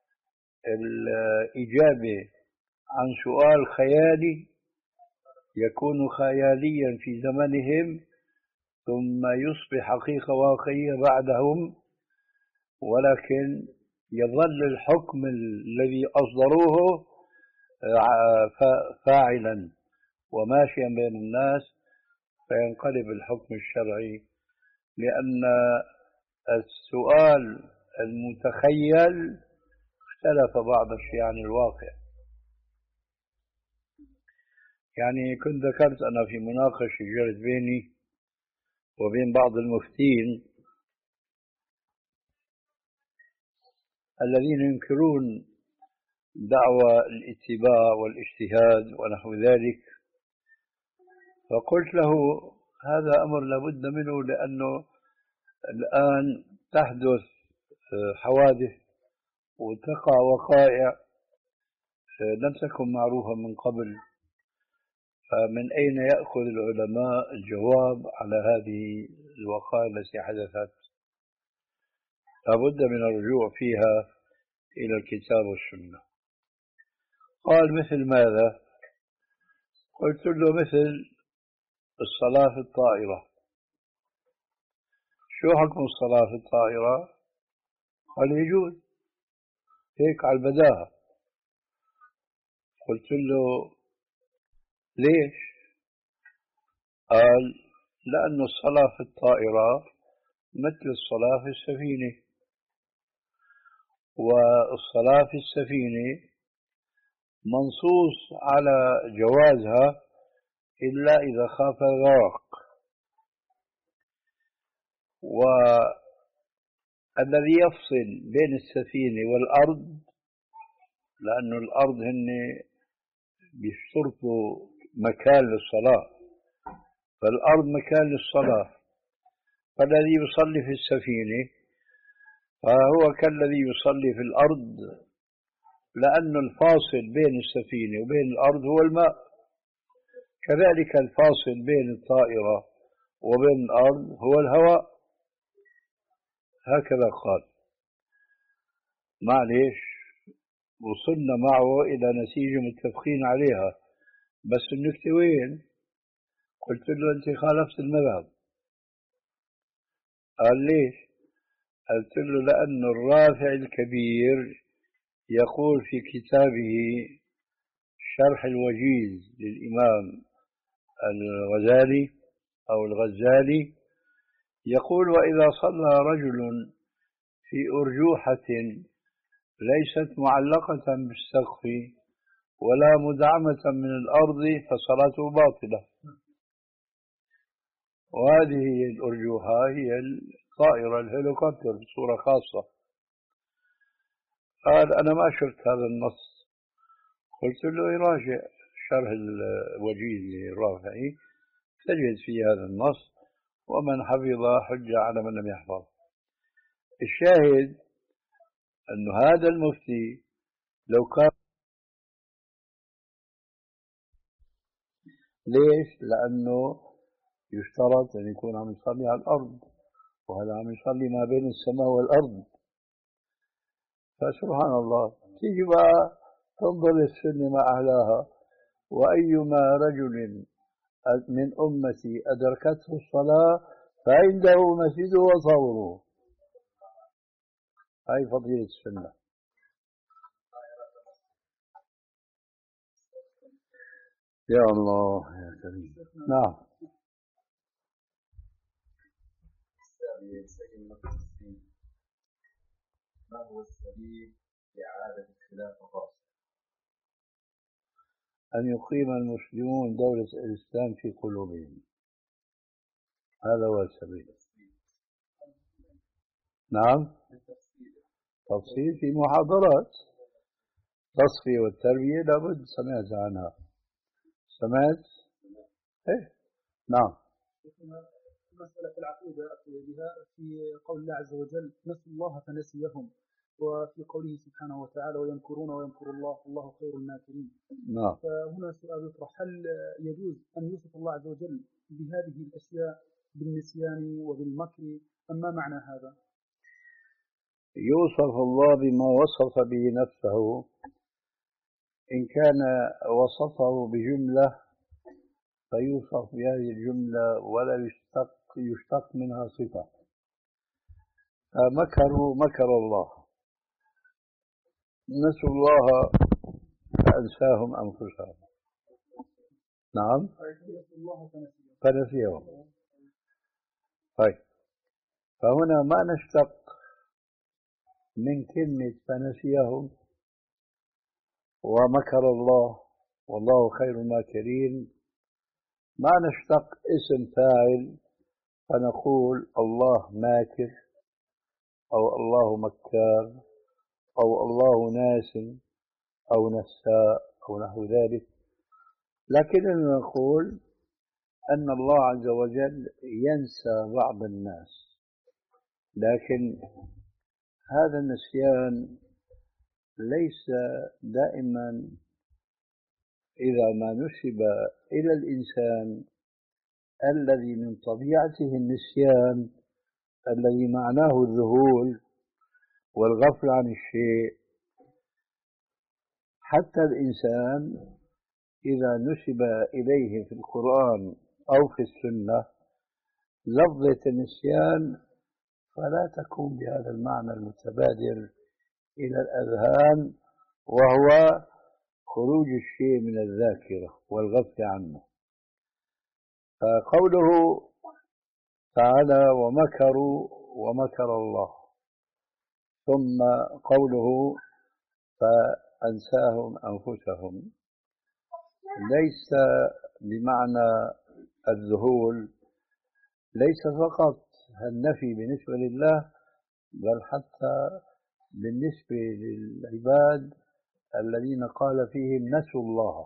الإجابة عن سؤال خيالي يكون خياليا في زمنهم ثم يصبح حقيقة واقعية بعدهم، ولكن يظل الحكم الذي أصدروه فاعلا وماشيا بين الناس، فينقلب الحكم الشرعي لأن السؤال المتخيل اختلف بعض الشيء عن الواقع. يعني كنت ذكرت أنا في مناقشة جرت بيني وبين بعض المفتين الذين ينكرون دعوى الاتباع والاجتهاد ونحو ذلك، فقلت له هذا أمر لابد منه لأنه الآن تحدث حوادث وتقع وقائع لم تكن معروفة من قبل، فمن أين يأخذ العلماء الجواب على هذه الوقائع التي حدثت؟ لابد من الرجوع فيها إلى الكتاب والسنة. قال مثل ماذا؟ قلت له مثل الصلاة في الطائرة. شو حكم الصلاة في الطائرة؟ قال يجوز هيك على البداهة. قلت له ليش؟ قال لأن الصلاة في الطائرة مثل الصلاة في السفينة، والصلاة في السفينة منصوص على جوازها إلا إذا خاف الغرق. والذي يفصل بين السفينة والأرض، لأن الأرض هن بيشترطوا مكان للصلاة، فالأرض مكان للصلاة، فالذي يصلي في السفينة فهو كالذي يصلي في الأرض، لأن الفاصل بين السفينة وبين الأرض هو الماء. كذلك الفاصل بين الطائرة وبين الأرض هو الهواء. هكذا قال. معليش وصلنا معه إلى نتيجة متفقين عليها، بس النكتة وين؟ قلت له أنت خالفت المذهب. قال ليش؟ قلت له لأن الرافع الكبير يقول في كتابه شرح الوجيز للإمام الغزالي أو الغزالي، يقول وإذا صلى رجل في أرجوحة ليست معلقة بالسقف ولا مدعمة من الأرض فصلاته باطلة. وهذه الأرجوحة هي الطائرة الهليكوبتر بصورة خاصة. قال أنا ما شفت هذا النص. قلت له يراجع شرح الوجيز الرافعي تجد في هذا النص، ومن حفظ حجة على من لم يحفظ. الشاهد أن هذا المفتي لو كان، ليش؟ لأنه يشترط أن يكون عم يصلي على الأرض، وهذا عم يصلي ما بين السماء والأرض. فسبحان الله، تيجي بقى تنظر السنة ما أهلاها. وأيما رجل من أمتي أدركته الصلاة فعنده مسجد وصوره. هاي فضيلة السنة. يا الله يا كريم. نعم. ما هو السبيل لإعادة الخلافة الراشدة؟ أن يقيم المسلمون دولة الإسلام في قلوبهم، هذا هو السبيل. نعم. تفصيل في محاضرات التصفية والتربية لابد سمعت عنها. سمعت؟ إيه؟ نعم. مسألة العقيدة بها في قول الله عز وجل نسوا الله فنسيهم، وفي قوله سبحانه وتعالى ويمكرون ويمكر الله والله خير الماكرين. نعم. فهنا سؤال يطرح، هل يجوز أن يوصف الله عز وجل بهذه الأشياء بالنسيان وبالمكر أم ما معنى هذا؟ يوصف الله بما وصف به نفسه إن كان وصفه بجملة فيوصف بهذه الجملة ولا يشتق يشتق منها صفة. مكروا مكر الله، نسوا الله فأنساهم أنفسهم. نعم. فنسيهم. طيب، فهنا ما نشتق من كلمة فنسيهم ومكر الله والله خير الماكرين، ما نشتق اسم فاعل فنقول الله ماكر أو الله مكار أو الله ناس أو نساء أو نحو ذلك، لكننا نقول أن الله عز وجل ينسى بعض الناس، لكن هذا النسيان ليس دائما إذا ما نسب إلى الإنسان الذي من طبيعته النسيان الذي معناه الذهول والغفلة عن الشيء. حتى الإنسان إذا نسب إليه في القرآن أو في السنة لفظة النسيان فلا تكون بهذا المعنى المتبادر إلى الأذهان، وهو خروج الشيء من الذاكرة والغفلة عنه. فقوله تعالى ومكروا ومكر الله، ثم قوله فأنساهم أنفسهم، ليس بمعنى الذهول، ليس فقط النفي بالنسبة لله، بل حتى بالنسبة للعباد الذين قال فيهم نسوا الله.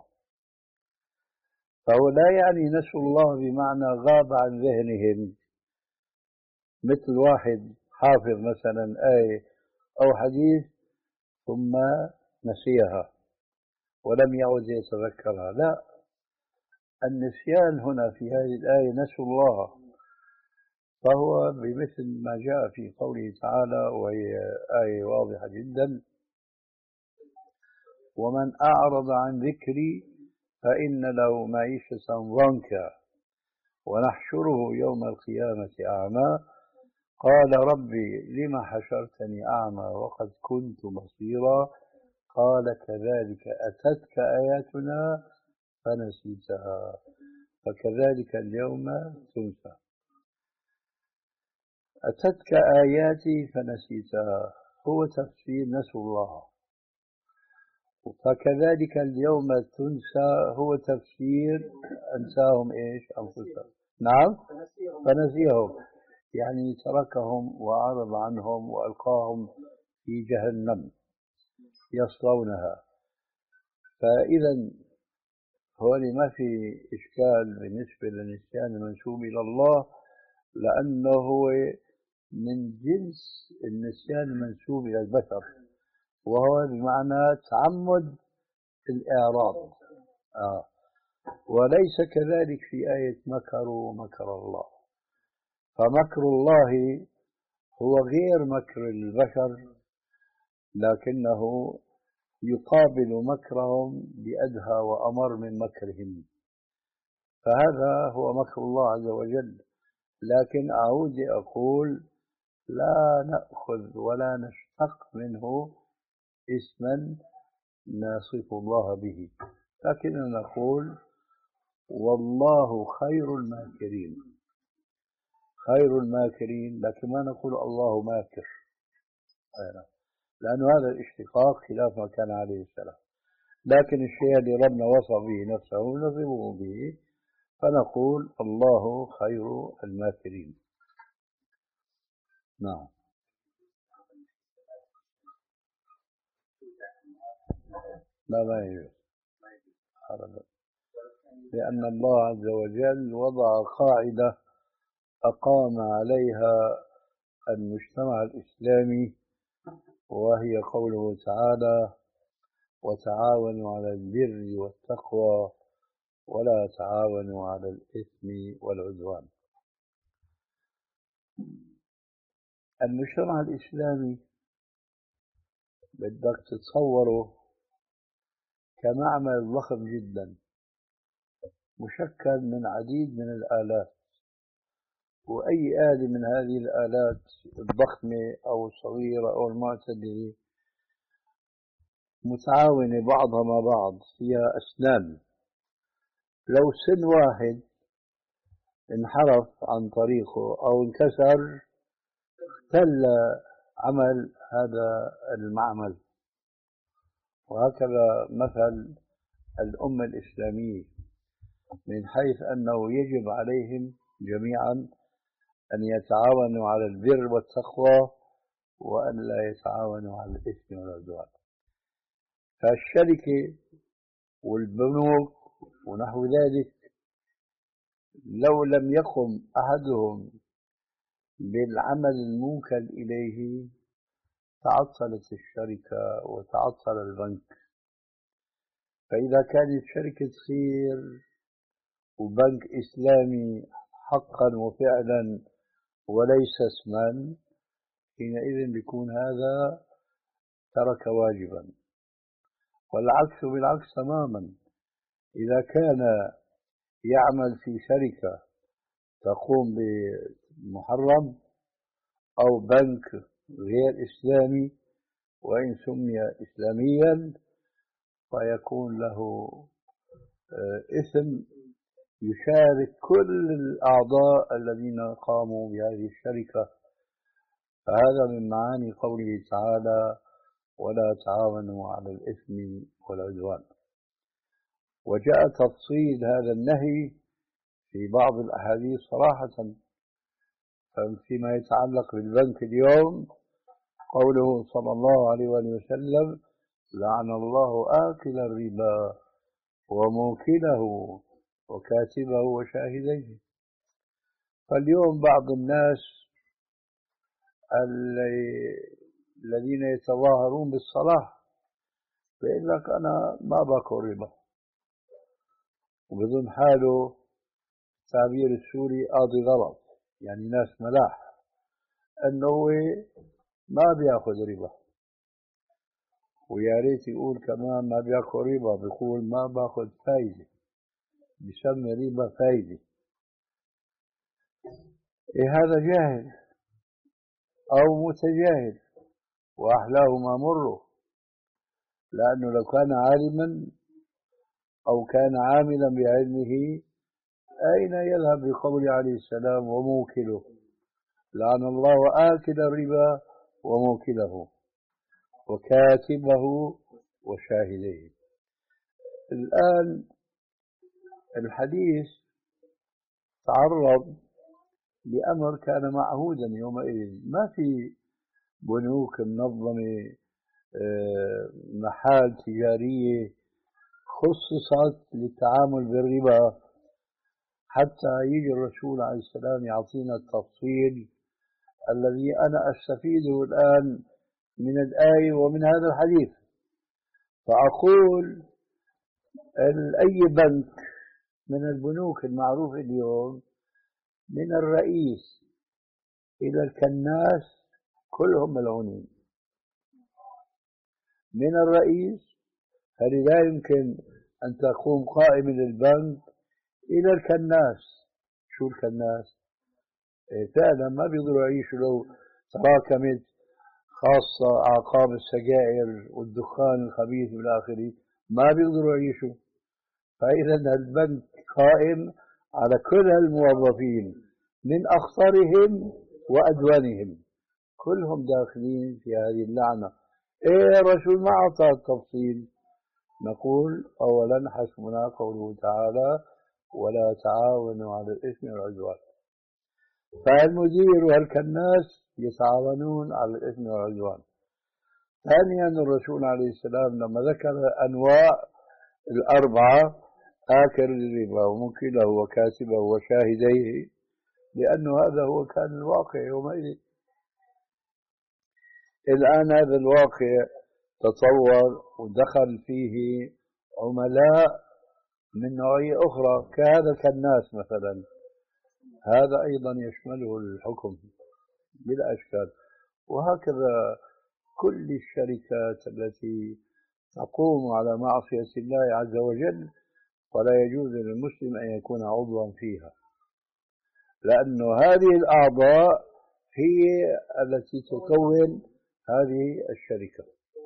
فهو لا يعني نسوا الله بمعنى غاب عن ذهنهم، مثل واحد حافظ مثلا آية أو حديث ثم نسيها ولم يعد يتذكرها. لا، النسيان هنا في هذه الآية نسوا الله، فهو بمثل ما جاء في قوله تعالى، وهي آية واضحة جدا: ومن أعرض عن ذكري فإن له معيشة ضنكا ونحشره يوم القيامة أعمى قال ربي لم حشرتني أعمى وقد كنت بصيرا قال كذلك أتتك آياتنا فنسيتها فكذلك اليوم تنسى. أتتك آياتي فنسيتها هو تفسير نسوا الله، فكذلك اليوم تنسى هو تفسير أنساهم إيش أنفسهم. نعم، فنسيهم يعني تركهم وأعرض عنهم وألقاهم في جهنم يصلونها. فإذا هو ما في إشكال بالنسبة للنسيان المنسوب إلى الله، لأنه هو من جنس النسيان المنسوب إلى البشر، وهو بمعنى تعمد الإعراض. آه. وليس كذلك في آية مكروا ومكر الله، فمكر الله هو غير مكر البشر، لكنه يقابل مكرهم بأدهى وأمر من مكرهم، فهذا هو مكر الله عز وجل. لكن أعود أقول لا نأخذ ولا نشتق منه اسما نصف الله به، لكننا نقول والله خير الماكرين، خير الماكرين، لكن ما نقول الله ماكر، لأن هذا الاشتقاق خلاف ما كان عليه السلام. لكن الشيء اللي ربنا وصف به نفسه نصفه به، فنقول الله خير الماكرين. نعم. لا ما يجوز، لأن الله عز وجل وضع قاعدة أقام عليها المجتمع الإسلامي، وهي قوله تعالى وتعاونوا على البر والتقوى ولا تعاونوا على الإثم والعدوان. المجتمع الإسلامي بدك تتصوره كمعمل ضخم جدا مشكل من عديد من الآلات، وأي آلة من هذه الآلات الضخمة أو الصغيرة أو المعتدلة متعاونة بعضها مع بعض، فيها أسنان. لو سن واحد انحرف عن طريقه أو انكسر اختل عمل هذا المعمل. وهكذا مثل الأمة الإسلامية، من حيث أنه يجب عليهم جميعا أن يتعاونوا على البر والتقوى وأن لا يتعاونوا على الإثم والعدوان. فالشركة والبنوك ونحو ذلك لو لم يقم أحدهم بالعمل الموكل إليه تعطلت الشركة وتعطل البنك. فإذا كانت شركة خير وبنك إسلامي حقا وفعلا وليس اسما، حينئذ بيكون هذا ترك واجبا. والعكس بالعكس تماما، إذا كان يعمل في شركة تقوم بمحرم أو بنك غير إسلامي وإن سمي إسلاميا فيكون له اسم يشارك كل الأعضاء الذين قاموا بهذه الشركة. فهذا من معاني قوله تعالى ولا تعاونوا على الإثم والعدوان. وجاء تفصيل هذا النهي في بعض الأحاديث صراحة. فيما يتعلق بالبنك اليوم قوله صلى الله عليه وسلم لعن الله آكل الربا وموكله وكاتبه وشاهديه. فاليوم بعض الناس الذين يتظاهرون بالصلاح بيقول لك أنا ما باكل ربا، وبظن حاله التعبير السوري قاضي غلط، يعني ناس ملاح، أنه هو ما بياخذ ربا. ويا ريت يقول كمان ما بياخذ ربا، بيقول ما باخذ فايدة، بيسمي ربا فايدة. إيه هذا جاهل أو متجاهل وأحلاه ما مره، لأنه لو كان عالما أو كان عاملا بعلمه أين يذهب بقول عليه السلام وموكله لعن الله آكل الربا وموكله وكاتبه وشاهديه. الآن الحديث تعرض لأمر كان معهودا يومئذ، ما في بنوك منظمة محال تجارية خصصت للتعامل بالربا حتى يجي الرسول عليه السلام يعطينا التفصيل الذي أنا أستفيده الآن من الآية ومن هذا الحديث. فأقول أي بنك من البنوك المعروفة اليوم من الرئيس إلى الكناس كلهم ملعونين. من الرئيس هذه لا يمكن أن تقوم قائمة البنك إلى الكناس. شو الكناس؟ إيه فعلا ما بيقدروا يعيشوا لو تراكمت، خاصة أعقاب السجائر والدخان الخبيث والآخري ما بيقدروا يعيشوا. فإذا البنك قائم على كل الموظفين من أخطرهم وأدوانهم، كلهم داخلين في هذه اللعنة. إيه الرسول ما أعطى التفصيل. نقول أولا حسبنا قوله تعالى ولا تعاونوا على الإثم والعدوان. فالمدير والكناس يتعاونون على الإثم والعدوان. ثانيا الرسول عليه السلام لما ذكر أنواع الأربعة آكل الربا وموكله وكاتبه وشاهديه لأنه هذا هو كان الواقع يومئذ. الآن هذا الواقع تطور ودخل فيه عملاء من نوعية أخرى كهذا كالناس مثلا، هذا أيضا يشمله الحكم بلا أشكال. وهكذا كل الشركات التي تقوم على معصية الله عز وجل فلا يجوز للمسلم أن يكون عضوا فيها، لأن هذه الأعضاء هي التي تكون هذه الشركة.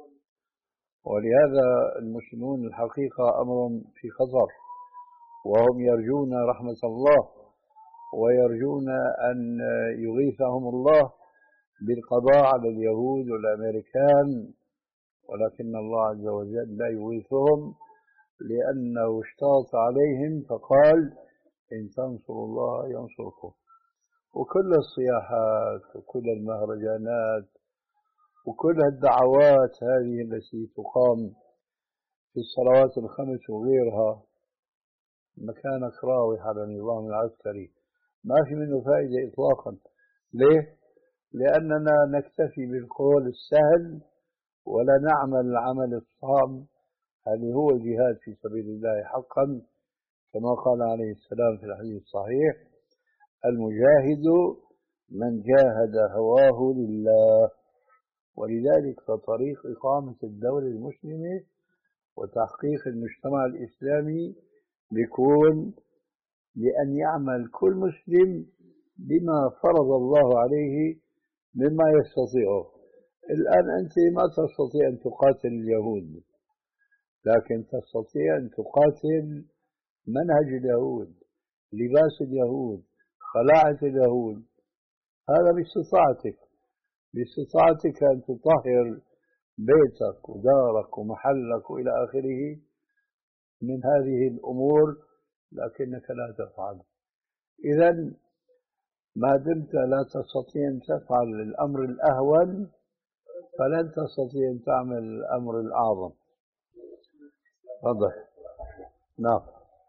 ولهذا المسلمون الحقيقة أمرهم في خطر، وهم يرجون رحمة الله ويرجون أن يغيثهم الله بالقضاء على اليهود والأمريكان، ولكن الله عز وجل لا يغيثهم لأنه اشتاط عليهم فقال إن تنصروا الله ينصركم. وكل الصياحات وكل المهرجانات وكل الدعوات هذه التي تقام في الصلوات الخمس وغيرها مكانك راوح على النظام العسكري ما في منه فائدة إطلاقا. ليه؟ لأننا نكتفي بالقول السهل ولا نعمل العمل الصعب. هذا هو الجهاد في سبيل الله حقا، كما قال عليه السلام في الحديث الصحيح المجاهد من جاهد هواه لله. ولذلك فطريق إقامة الدولة المسلمة وتحقيق المجتمع الإسلامي بيكون بأن يعمل كل مسلم بما فرض الله عليه مما يستطيعه. الآن أنت ما تستطيع أن تقاتل اليهود، لكن تستطيع أن تقاتل منهج اليهود، لباس اليهود، خلاعة اليهود. هذا باستطاعتك، باستطاعتك أن تطهر بيتك ودارك ومحلك وإلى آخره من هذه الأمور، لكنك لا تفعل. إذن ما دمت لا تستطيع أن تفعل الأمر الأهون فلن تستطيع أن تعمل الأمر الأعظم. واضح؟ نعم.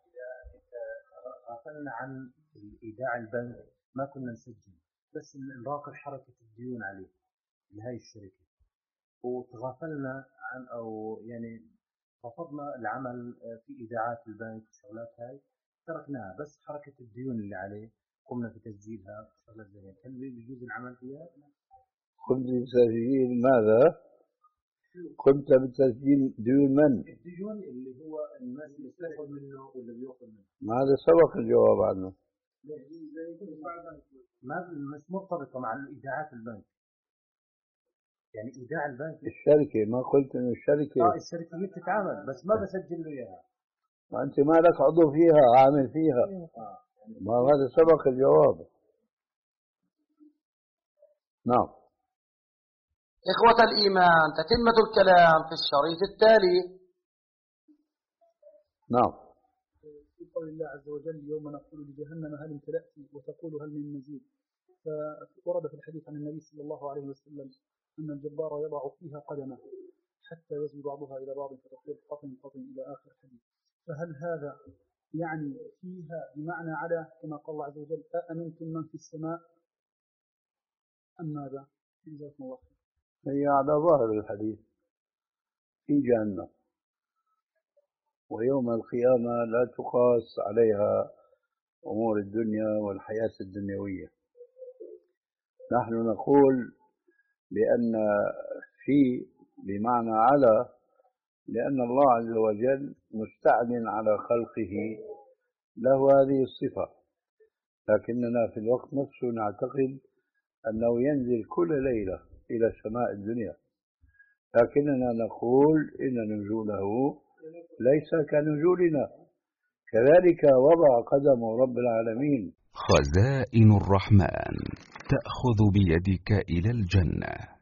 غفلنا عن إيداع البنك، ما كنا نسجل، بس نراقب حركة الديون عليه لهي الشركة، وتغافلنا عن أو يعني رفضنا العمل في إيداعات البنك وشغلات هاي تركناها، بس حركة الديون اللي عليه قمنا بتسجيلها وشغلات زي هيك. هل بيجوز العمل فيها؟ قمت بتسجيل ماذا؟ قمت بتسجيل ديون من؟ الديون اللي هو الناس اللي بتاخذ منه واللي بياخذ منه. ما هذا سبق الجواب عنه. ما مش مرتبطة مع الإيداعات البنك. يعني إيداع البنك الشركة، ما قلت إنه الشركة اه الشركة هي بتتعامل بس ما بسجل له إياها. ما أنت مالك عضو فيها عامل فيها. آه. ما هذا سبق الجواب. نعم. إخوة الإيمان، تتمة الكلام في الشريط التالي. نعم. في قول الله عز وجل: يوم نقول لجهنم هل امتلأت وتقول هل من مزيد. فورد في الحديث عن النبي صلى الله عليه وسلم أن الجبار يضع فيها قدمه حتى يزوي بعضها إلى بعض فتقول قطن قطن إلى آخر الحديث. فهل هذا يعني فيها بمعنى على كما قال الله عز وجل: أأمنتم من في السماء أم ماذا؟ جزاكم الله خير. هي على ظاهر الحديث في جهنم، ويوم القيامة لا تقاس عليها أمور الدنيا والحياة الدنيوية. نحن نقول بأن في بمعنى على، لأن الله عز وجل مستعلن على خلقه له هذه الصفة، لكننا في الوقت نفسه نعتقد أنه ينزل كل ليلة إلى سماء الدنيا، لكننا نقول إن نزوله ليس كنزولنا. كذلك وضع قدم رب العالمين. خزائن الرحمن تأخذ بيدك إلى الجنة.